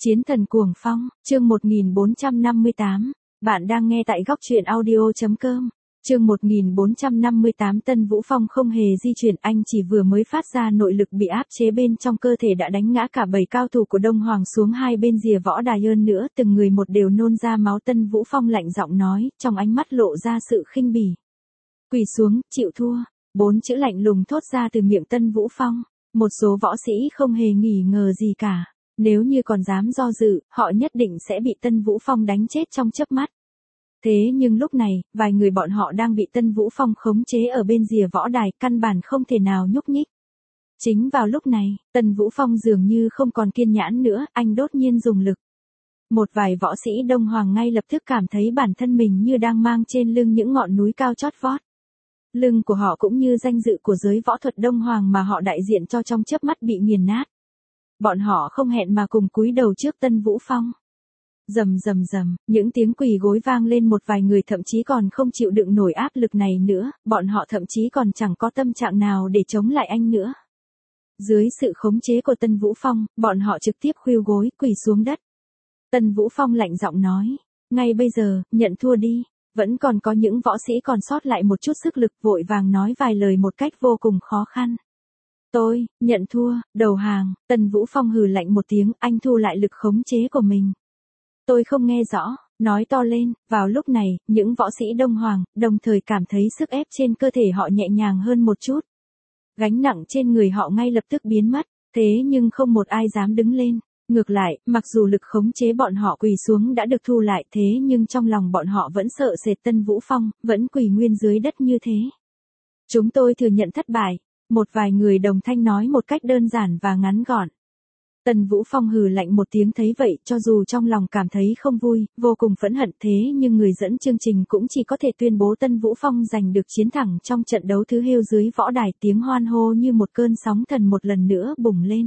Chiến thần cuồng phong, chương 1458. Bạn đang nghe tại góc truyện audio.com. Chương 1458. Tân Vũ Phong không hề di chuyển, anh chỉ vừa mới phát ra nội lực bị áp chế bên trong cơ thể đã đánh ngã cả 7 cao thủ của Đông Hoàng xuống hai bên rìa võ đài, hơn nữa từng người một đều nôn ra máu. Tân Vũ Phong lạnh giọng nói, trong ánh mắt lộ ra sự khinh bỉ. Quỳ xuống, chịu thua. 4 chữ lạnh lùng thốt ra từ miệng Tân Vũ Phong. Một số võ sĩ không hề nghi ngờ gì cả. Nếu như còn dám do dự, họ nhất định sẽ bị Tân Vũ Phong đánh chết trong chớp mắt. Thế nhưng lúc này, vài người bọn họ đang bị Tân Vũ Phong khống chế ở bên rìa võ đài, căn bản không thể nào nhúc nhích. Chính vào lúc này, Tân Vũ Phong dường như không còn kiên nhẫn nữa, anh đột nhiên dùng lực. Một vài võ sĩ Đông Hoàng ngay lập tức cảm thấy bản thân mình như đang mang trên lưng những ngọn núi cao chót vót. Lưng của họ cũng như danh dự của giới võ thuật Đông Hoàng mà họ đại diện cho trong chớp mắt bị nghiền nát. Bọn họ không hẹn mà cùng cúi đầu trước Tân Vũ Phong. Rầm rầm rầm, những tiếng quỳ gối vang lên, một vài người thậm chí còn không chịu đựng nổi áp lực này nữa, bọn họ thậm chí còn chẳng có tâm trạng nào để chống lại anh nữa. Dưới sự khống chế của Tân Vũ Phong, bọn họ trực tiếp khuỵu gối quỳ xuống đất. Tân Vũ Phong lạnh giọng nói, ngay bây giờ, nhận thua đi. Vẫn còn có những võ sĩ còn sót lại một chút sức lực, vội vàng nói vài lời một cách vô cùng khó khăn. Tôi, nhận thua, đầu hàng. Tân Vũ Phong hừ lạnh một tiếng, anh thu lại lực khống chế của mình. Tôi không nghe rõ, nói to lên. Vào lúc này, những võ sĩ Đông Hoàng, đồng thời cảm thấy sức ép trên cơ thể họ nhẹ nhàng hơn một chút. Gánh nặng trên người họ ngay lập tức biến mất, thế nhưng không một ai dám đứng lên. Ngược lại, mặc dù lực khống chế bọn họ quỳ xuống đã được thu lại, thế nhưng trong lòng bọn họ vẫn sợ sệt Tân Vũ Phong, vẫn quỳ nguyên dưới đất như thế. Chúng tôi thừa nhận thất bại. Một vài người đồng thanh nói một cách đơn giản và ngắn gọn. Tân Vũ Phong hừ lạnh một tiếng, thấy vậy, cho dù trong lòng cảm thấy không vui, vô cùng phẫn hận, thế nhưng người dẫn chương trình cũng chỉ có thể tuyên bố Tân Vũ Phong giành được chiến thắng trong trận đấu thứ hai. Dưới võ đài, tiếng hoan hô như một cơn sóng thần một lần nữa bùng lên.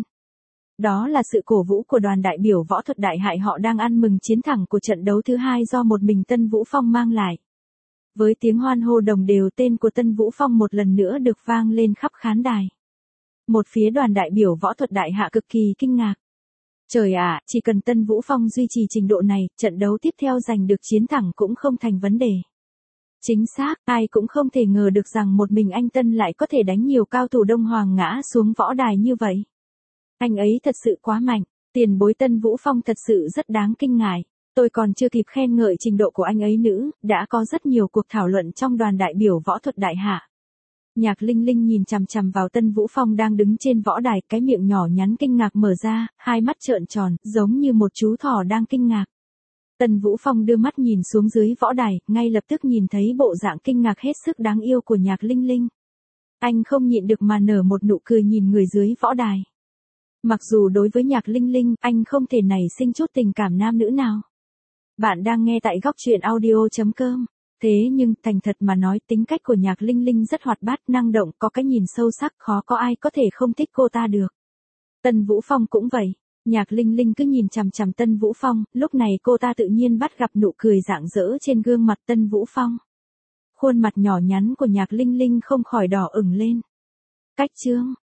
Đó là sự cổ vũ của đoàn đại biểu võ thuật Đại Hải, họ đang ăn mừng chiến thắng của trận đấu thứ hai do một mình Tân Vũ Phong mang lại. Với tiếng hoan hô đồng đều, tên của Tân Vũ Phong một lần nữa được vang lên khắp khán đài. Một phía đoàn đại biểu võ thuật Đại Hạ cực kỳ kinh ngạc. Trời ạ, chỉ cần Tân Vũ Phong duy trì trình độ này, trận đấu tiếp theo giành được chiến thắng cũng không thành vấn đề. Chính xác, ai cũng không thể ngờ được rằng một mình anh Tân lại có thể đánh nhiều cao thủ Đông Hoàng ngã xuống võ đài như vậy. Anh ấy thật sự quá mạnh, tiền bối Tân Vũ Phong thật sự rất đáng kinh ngạc. Tôi còn chưa kịp khen ngợi trình độ của anh ấy nữa, đã có rất nhiều cuộc thảo luận trong đoàn đại biểu võ thuật Đại Hạ. Nhạc Linh Linh nhìn chằm chằm vào Tân Vũ Phong đang đứng trên võ đài, cái miệng nhỏ nhắn kinh ngạc mở ra, hai mắt trợn tròn, giống như một chú thỏ đang kinh ngạc. Tân Vũ Phong đưa mắt nhìn xuống dưới võ đài, ngay lập tức nhìn thấy bộ dạng kinh ngạc hết sức đáng yêu của Nhạc Linh Linh. Anh không nhịn được mà nở một nụ cười nhìn người dưới võ đài. Mặc dù đối với Nhạc Linh Linh, anh không thể nảy sinh chút tình cảm nam nữ nào. Bạn đang nghe tại góc truyện audio.com. Thế nhưng, thành thật mà nói, tính cách của Nhạc Linh Linh rất hoạt bát, năng động, có cái nhìn sâu sắc, khó có ai có thể không thích cô ta được. Tân Vũ Phong cũng vậy. Nhạc Linh Linh cứ nhìn chằm chằm Tân Vũ Phong, lúc này cô ta tự nhiên bắt gặp nụ cười rạng rỡ trên gương mặt Tân Vũ Phong. Khuôn mặt nhỏ nhắn của Nhạc Linh Linh không khỏi đỏ ửng lên. Cách chương,